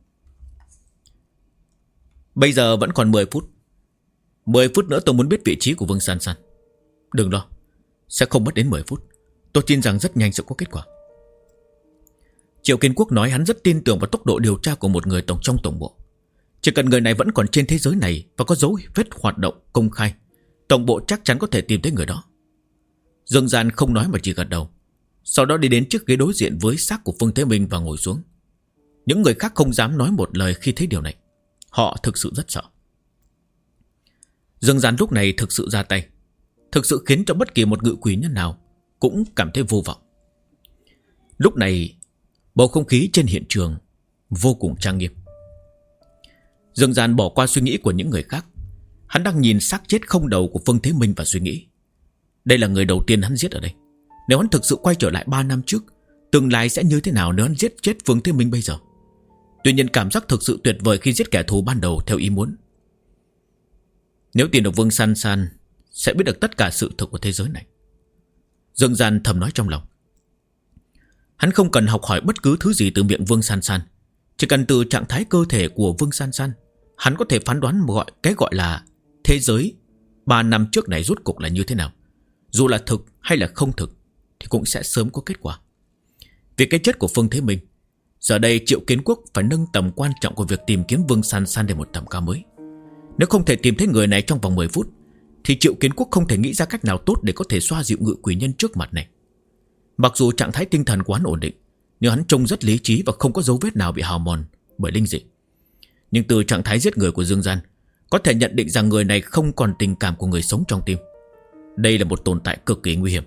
[SPEAKER 1] Bây giờ vẫn còn 10 phút. 10 phút nữa tôi muốn biết vị trí của Vương San San. Đừng lo, sẽ không mất đến 10 phút. Tôi tin rằng rất nhanh sẽ có kết quả. Triệu Kiến Quốc nói hắn rất tin tưởng vào tốc độ điều tra của một người trong tổng bộ. Chỉ cần người này vẫn còn trên thế giới này và có dấu vết hoạt động công khai, tổng bộ chắc chắn có thể tìm thấy người đó. Dương Gian không nói mà chỉ gật đầu. Sau đó đi đến trước ghế đối diện với xác của Phương Thế Minh và ngồi xuống. Những người khác không dám nói một lời khi thấy điều này. Họ thực sự rất sợ. Dương Gian lúc này thực sự ra tay, thực sự khiến cho bất kỳ một ngự quỷ nhân nào cũng cảm thấy vô vọng. Lúc này bầu không khí trên hiện trường vô cùng trang nghiêm. Dương Gian bỏ qua suy nghĩ của những người khác. Hắn đang nhìn xác chết không đầu của Phương Thế Minh và suy nghĩ, đây là người đầu tiên hắn giết ở đây. Nếu hắn thực sự quay trở lại 3 năm trước, tương lai sẽ như thế nào nếu hắn giết chết Phương Thế Minh bây giờ? Tuy nhiên cảm giác thực sự tuyệt vời khi giết kẻ thù ban đầu theo ý muốn. Nếu tìm được Vương San San, sẽ biết được tất cả sự thực của thế giới này. Dương Gian thầm nói trong lòng. Hắn không cần học hỏi bất cứ thứ gì từ miệng Vương San San, Chỉ cần từ trạng thái cơ thể của Vương San San, hắn có thể phán đoán cái gọi là thế giới 3 năm trước này rốt cục là như thế nào. Dù là thực hay là không thực thì cũng sẽ sớm có kết quả. Vì cái chết của Phương Thế Minh, giờ đây Triệu Kiến Quốc phải nâng tầm quan trọng của việc tìm kiếm Vương San San lên một tầm cao mới. Nếu không thể tìm thấy người này trong vòng 10 phút thì Triệu Kiến Quốc không thể nghĩ ra cách nào tốt để có thể xoa dịu ngự quỷ nhân trước mặt này. Mặc dù trạng thái tinh thần của hắn ổn định, nhưng hắn trông rất lý trí và không có dấu vết nào bị hao mòn bởi linh dị. Nhưng từ trạng thái giết người của Dương Gian, có thể nhận định rằng người này không còn tình cảm của người sống trong tim. Đây là một tồn tại cực kỳ nguy hiểm.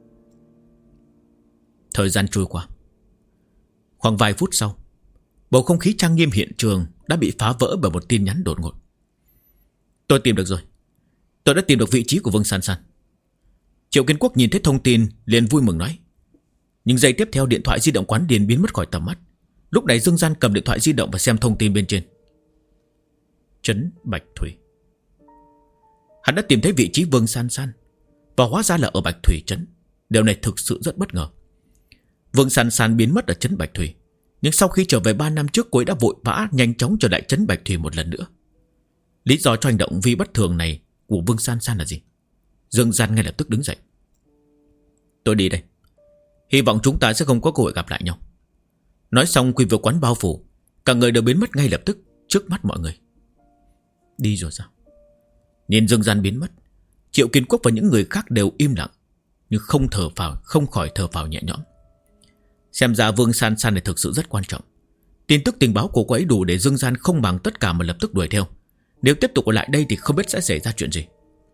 [SPEAKER 1] Thời gian trôi qua. Khoảng vài phút sau, bầu không khí trang nghiêm hiện trường đã bị phá vỡ bởi một tin nhắn đột ngột. Tôi tìm được rồi. Tôi đã tìm được vị trí của Vương San San. Triệu Kiến Quốc nhìn thấy thông tin liền vui mừng nói. Nhưng giây tiếp theo điện thoại di động quán điền biến mất khỏi tầm mắt. Lúc này Dương Gian cầm điện thoại di động và xem thông tin bên trên. Trấn Bạch Thủy. Hắn đã tìm thấy vị trí Vương San San, và hóa ra là ở Bạch Thủy Trấn. Điều này thực sự rất bất ngờ. Vương San San biến mất ở Trấn Bạch Thủy, nhưng sau khi trở về 3 năm trước, cô ấy đã vội vã nhanh chóng trở lại Trấn Bạch Thủy một lần nữa. Lý do cho hành động vi bất thường này của Vương San San là gì? Dương Gian ngay lập tức đứng dậy. Tôi đi đây. Hy vọng chúng ta sẽ không có cơ hội gặp lại nhau. Nói xong quỳ vào quán bao phủ, cả người đều biến mất ngay lập tức trước mắt mọi người. Đi rồi sao? Nhìn Dương Gian biến mất, Triệu Kiến Quốc và những người khác đều im lặng, nhưng không khỏi thở phào nhẹ nhõm. Xem ra Vương San San này thực sự rất quan trọng. Tin tức tình báo của cô ấy đủ để Dương Gian không bằng tất cả mà lập tức đuổi theo. Nếu tiếp tục ở lại đây thì không biết sẽ xảy ra chuyện gì.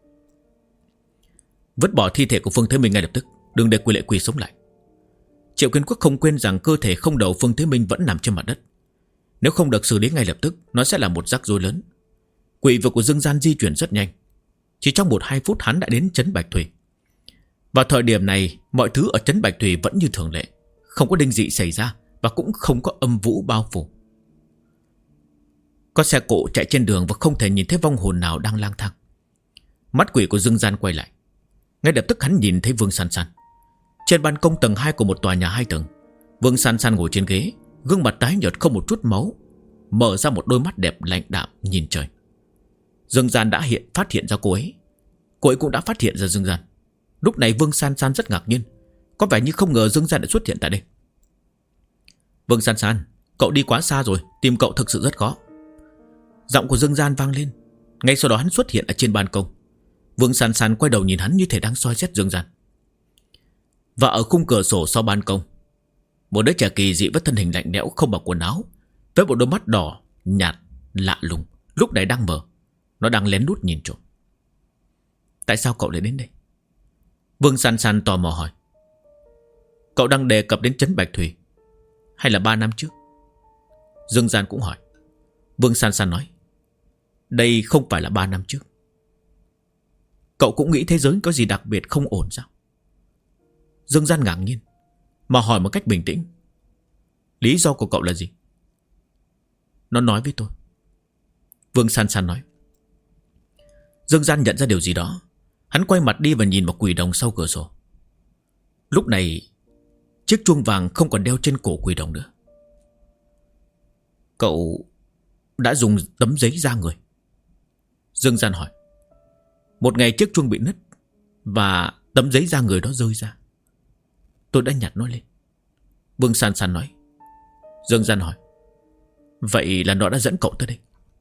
[SPEAKER 1] Vứt bỏ thi thể của Phương Thế Minh ngay lập tức, đừng để quỷ lệ quỷ sống lại. Triệu Kiến Quốc không quên rằng cơ thể không đầu Phương Thế Minh vẫn nằm trên mặt đất. Nếu không được xử lý ngay lập tức, nó sẽ là một rắc rối lớn. Quỷ vực của Dương Gian di chuyển rất nhanh. Chỉ trong 1-2 phút hắn đã đến Trấn Bạch Thủy. Vào thời điểm này, mọi thứ ở Trấn Bạch Thủy vẫn như thường lệ, không có đinh dị xảy ra và cũng không có âm vũ bao phủ. Có xe cộ chạy trên đường và không thể nhìn thấy vong hồn nào đang lang thang. Mắt quỷ của Dương Gian quay lại. Ngay lập tức hắn nhìn thấy Vương San San. Trên ban công tầng 2 của một tòa nhà 2 tầng, Vương San San ngồi trên ghế, gương mặt tái nhợt không một chút máu, mở ra một đôi mắt đẹp lạnh đạm nhìn trời. Dương Gian đã phát hiện ra cô ấy. Cô ấy cũng đã phát hiện ra Dương Gian. Lúc này Vương San San rất ngạc nhiên, có vẻ như không ngờ Dương Gian đã xuất hiện tại đây. Vương San San, cậu đi quá xa rồi, tìm cậu thực sự rất khó. Giọng của Dương Gian vang lên. Ngay sau đó hắn xuất hiện ở trên ban công. Vương San San quay đầu nhìn hắn như thể đang soi xét Dương Gian. Và ở khung cửa sổ sau ban công, một đứa trẻ kỳ dị với thân hình lạnh lẽo không mặc quần áo, với một đôi mắt đỏ nhạt lạ lùng, lúc này đang mở. Nó đang lén lút nhìn trộm. Tại sao cậu lại đến đây? Vương San San tò mò hỏi. Cậu đang đề cập đến Trấn Bạch Thủy, hay là 3 năm trước? Dương Gian cũng hỏi. Vương San San nói. Đây không phải là 3 năm trước. Cậu cũng nghĩ thế giới có gì đặc biệt không ổn sao? Dương Gian ngạc nhiên, mà hỏi một cách bình tĩnh. Lý do của cậu là gì? Nó nói với tôi. Vương San San nói. Dương Gian nhận ra điều gì đó. Hắn quay mặt đi và nhìn vào quỷ đồng sau cửa sổ. Lúc này chiếc chuông vàng không còn đeo trên cổ quỷ đồng nữa. Cậu đã dùng tấm giấy da người? Dương Gian hỏi. Một ngày chiếc chuông bị nứt và tấm giấy da người đó rơi ra, tôi đã nhặt nó lên. Vương San San nói. Dương Gian hỏi. Vậy là nó đã dẫn cậu tới đây?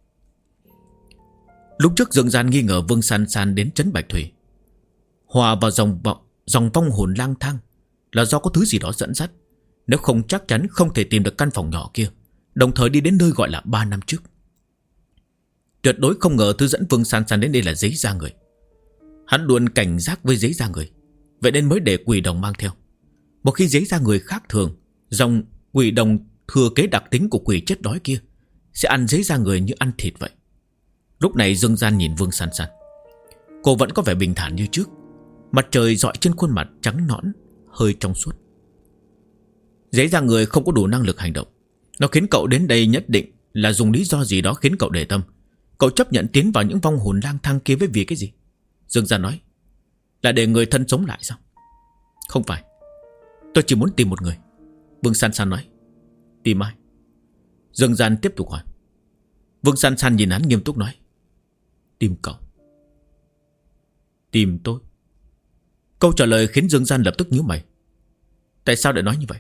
[SPEAKER 1] Lúc trước Dương Gian nghi ngờ Vương San San đến Trấn Bạch Thủy, hòa vào dòng vong hồn lang thang, là do có thứ gì đó dẫn dắt. Nếu không chắc chắn không thể tìm được căn phòng nhỏ kia, đồng thời đi đến nơi gọi là 3 năm trước. Tuyệt đối không ngờ thứ dẫn Vương San San đến đây là giấy da người. Hắn luôn cảnh giác với giấy da người, vậy nên mới để quỷ đồng mang theo. Một khi giấy da người khác thường, dòng quỷ đồng thừa kế đặc tính của quỷ chết đói kia, sẽ ăn giấy da người như ăn thịt vậy. Lúc này Dương Gian nhìn Vương San San. Cô vẫn có vẻ bình thản như trước. Mặt trời rọi trên khuôn mặt trắng nõn, hơi trong suốt. Giấy da người không có đủ năng lực hành động. Nó khiến cậu đến đây nhất định là dùng lý do gì đó khiến cậu để tâm. Cậu chấp nhận tiến vào những vong hồn lang thang kia với vì cái gì? Dương Gian nói. Là để người thân sống lại sao? Không phải. Tôi chỉ muốn tìm một người. Vương San San nói. Tìm ai? Dương Gian tiếp tục hỏi. Vương San San nhìn hắn nghiêm túc nói. Tìm cậu. Tìm tôi? Câu trả lời khiến Dương Gian lập tức nhíu mày. Tại sao lại nói như vậy?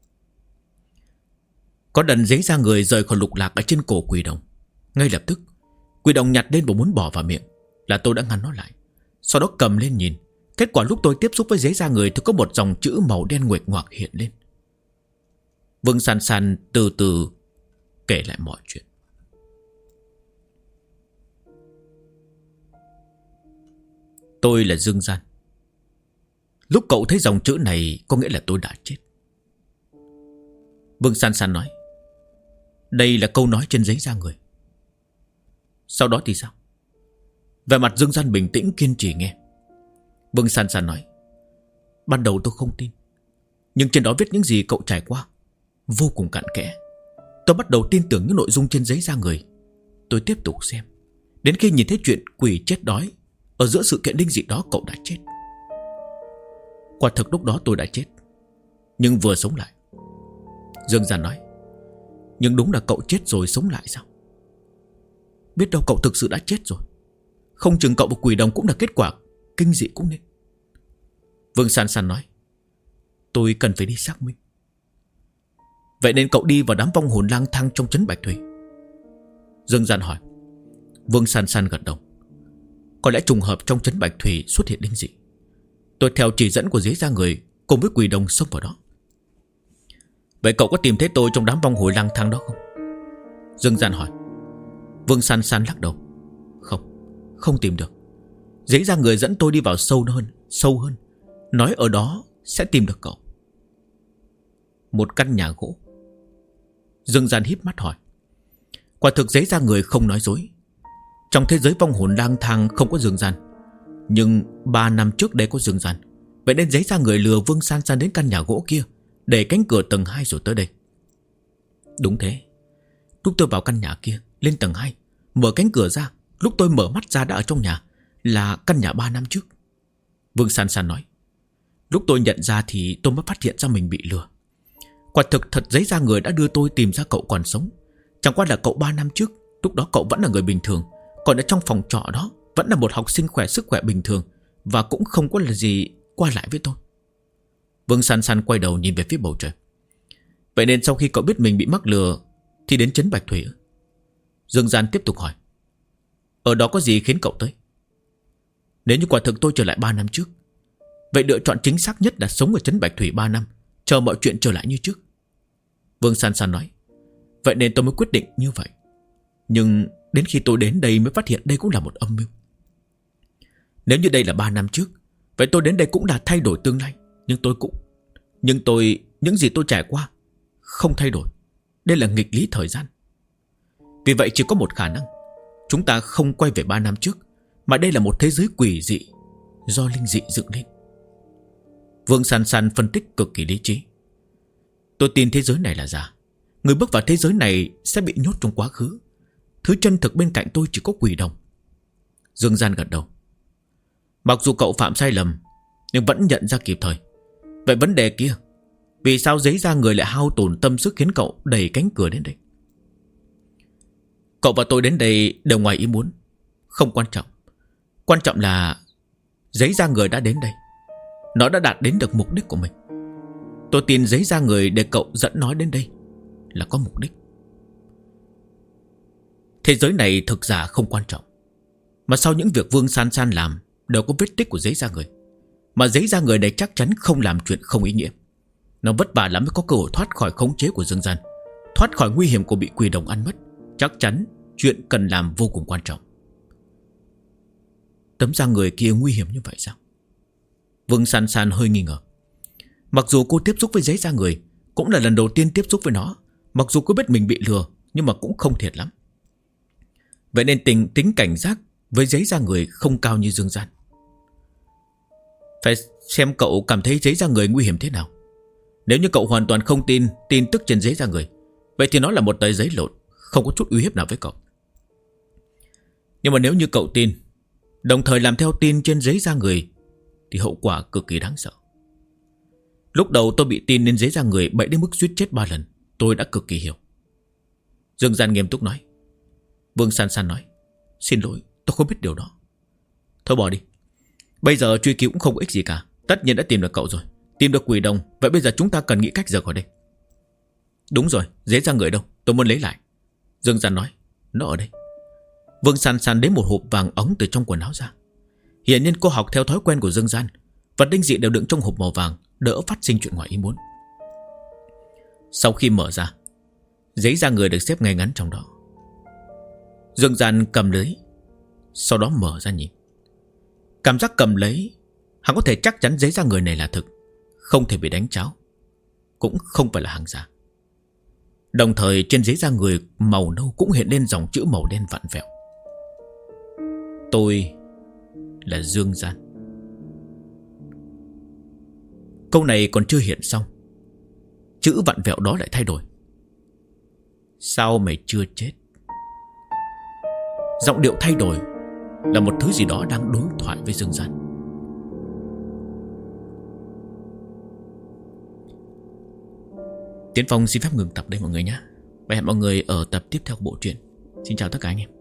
[SPEAKER 1] Có lần giấy da người rời khỏi lục lạc ở trên cổ quỷ đồng. Ngay lập tức quỷ đồng nhặt lên và muốn bỏ vào miệng, là tôi đã ngăn nó lại. Sau đó cầm lên nhìn. Kết quả lúc tôi tiếp xúc với giấy da người thì có một dòng chữ màu đen nguệch ngoạc hiện lên. Vương San San từ từ kể lại mọi chuyện. Tôi là Dương Gian. Lúc cậu thấy dòng chữ này có nghĩa là tôi đã chết. Vương San San nói. Đây là câu nói trên giấy da người. Sau đó thì sao? Về mặt Dương Gian bình tĩnh kiên trì nghe. Vương San San nói. Ban đầu tôi không tin, nhưng trên đó viết những gì cậu trải qua vô cùng cặn kẽ. Tôi bắt đầu tin tưởng những nội dung trên giấy da người. Tôi tiếp tục xem, đến khi nhìn thấy chuyện quỷ chết đói ở giữa sự kiện linh dị đó cậu đã chết. Quả thực lúc đó tôi đã chết, nhưng vừa sống lại. Dương Gian nói. Nhưng đúng là cậu chết rồi sống lại sao? Biết đâu cậu thực sự đã chết rồi. Không chừng cậu và quỷ đồng cũng là kết quả kinh dị cũng nên. Vương San San nói. Tôi cần phải đi xác minh. Vậy nên cậu đi vào đám vong hồn lang thang trong trấn Bạch Thủy? Dương Gian hỏi. Vương San San gật đầu. Có lẽ trùng hợp trong trấn Bạch Thủy xuất hiện linh dị. Tôi theo chỉ dẫn của giấy da người cùng với quỷ đồng xông vào đó. Vậy cậu có tìm thấy tôi trong đám vong hồn lang thang đó không? Dương Gian hỏi. Vương San San lắc đầu. Không tìm được. Giấy da người dẫn tôi đi vào sâu hơn, nói ở đó sẽ tìm được cậu. Một căn nhà gỗ. Dương Gian híp mắt hỏi. Quả thực giấy da người không nói dối. Trong thế giới vong hồn lang thang không có Dương Gian, nhưng 3 năm trước đây có Dương Gian. Vậy nên giấy da người lừa Vương San San đến căn nhà gỗ kia, để cánh cửa tầng 2 rồi tới đây. Đúng thế. Lúc tôi vào căn nhà kia, lên tầng 2, mở cánh cửa ra, lúc tôi mở mắt ra đã ở trong nhà, là căn nhà 3 năm trước. Vương San San nói. Lúc tôi nhận ra thì tôi mới phát hiện ra mình bị lừa. Quả thực thật giấy da người đã đưa tôi tìm ra cậu còn sống. Chẳng qua là cậu 3 năm trước, lúc đó cậu vẫn là người bình thường, còn ở trong phòng trọ đó vẫn là một học sinh sức khỏe bình thường, và cũng không có là gì qua lại với tôi. Vương San San quay đầu nhìn về phía bầu trời. Vậy nên sau khi cậu biết mình bị mắc lừa thì đến trấn Bạch Thủy? Dương Gian tiếp tục hỏi. Ở đó có gì khiến cậu tới? Nếu như quả thực tôi trở lại 3 năm trước, vậy lựa chọn chính xác nhất là sống ở trấn Bạch Thủy 3 năm, chờ mọi chuyện trở lại như trước. Vương San San nói. Vậy nên tôi mới quyết định như vậy. Nhưng đến khi tôi đến đây mới phát hiện đây cũng là một âm mưu. Nếu như đây là 3 năm trước, vậy tôi đến đây cũng đã thay đổi tương lai. Những gì tôi trải qua không thay đổi. Đây là nghịch lý thời gian. Vì vậy chỉ có một khả năng. Chúng ta không quay về 3 năm trước, mà đây là một thế giới quỷ dị do linh dị dựng lên. Vương San San phân tích cực kỳ lý trí. Tôi tin thế giới này là giả. Người bước vào thế giới này sẽ bị nhốt trong quá khứ. Thứ chân thực bên cạnh tôi chỉ có quỷ đồng. Dương Gian gật đầu. Mặc dù cậu phạm sai lầm, nhưng vẫn nhận ra kịp thời. Vậy vấn đề kia, vì sao giấy da người lại hao tổn tâm sức khiến cậu đẩy cánh cửa đến đây? Cậu và tôi đến đây đều ngoài ý muốn. Không quan trọng. Quan trọng là giấy da người đã đến đây. Nó đã đạt đến được mục đích của mình. Tôi tin giấy da người để cậu dẫn nó đến đây là có mục đích. Thế giới này thực giả không quan trọng, mà sau những việc Vương San San làm đều có vết tích của giấy da người. Mà giấy da người này chắc chắn không làm chuyện không ý nghĩa. Nó vất vả lắm mới có cơ hội thoát khỏi khống chế của Dương Gian, thoát khỏi nguy hiểm của bị quỷ đồng ăn mất. Chắc chắn chuyện cần làm vô cùng quan trọng. Tấm da người kia nguy hiểm như vậy sao? Vương San San hơi nghi ngờ. Mặc dù cô tiếp xúc với giấy da người, cũng là lần đầu tiên tiếp xúc với nó. Mặc dù cô biết mình bị lừa, nhưng mà cũng không thiệt lắm. Vậy nên tính cảnh giác với giấy da người không cao như Dương Gian. Phải xem cậu cảm thấy giấy da người nguy hiểm thế nào. Nếu như cậu hoàn toàn không tin tin tức trên giấy da người, vậy thì nó là một tờ giấy lộn, không có chút uy hiếp nào với cậu. Nhưng mà nếu như cậu tin, đồng thời làm theo tin trên giấy da người, thì hậu quả cực kỳ đáng sợ. Lúc đầu tôi bị tin nên giấy da người bậy đến mức suýt chết 3 lần. Tôi đã cực kỳ hiểu. Dương Gian nghiêm túc nói. Vương San San nói. Xin lỗi, tôi không biết điều đó. Thôi bỏ đi. Bây giờ truy cứu cũng không có ích gì cả. Tất nhiên đã tìm được cậu rồi. Tìm được quỷ đồng. Vậy bây giờ chúng ta cần nghĩ cách rời khỏi đây. Đúng rồi, giấy ra người đâu, tôi muốn lấy lại. Dương Gian nói. Nó ở đây. Vương San San lấy một hộp vàng ống từ trong quần áo ra. Hiển nhiên cô học theo thói quen của Dương Gian. Vật linh dị đều đựng trong hộp màu vàng, đỡ phát sinh chuyện ngoài ý muốn. Sau khi mở ra, giấy da người được xếp ngay ngắn trong đó. Dương Gian cầm lấy, sau đó mở ra nhìn. Cảm giác cầm lấy, hắn có thể chắc chắn giấy da người này là thực, không thể bị đánh tráo, cũng không phải là hàng giả. Đồng thời trên giấy da người màu nâu cũng hiện lên dòng chữ màu đen vặn vẹo. Tôi là Dương Gian. Câu này còn chưa hiện xong, chữ vặn vẹo đó lại thay đổi. Sao mày chưa chết? Giọng điệu thay đổi, là một thứ gì đó đang đối thoại với Dương Gian. Tiến Phong xin phép ngừng tập đây mọi người nhé. Và hẹn mọi người ở tập tiếp theo của bộ truyện. Xin chào tất cả anh em.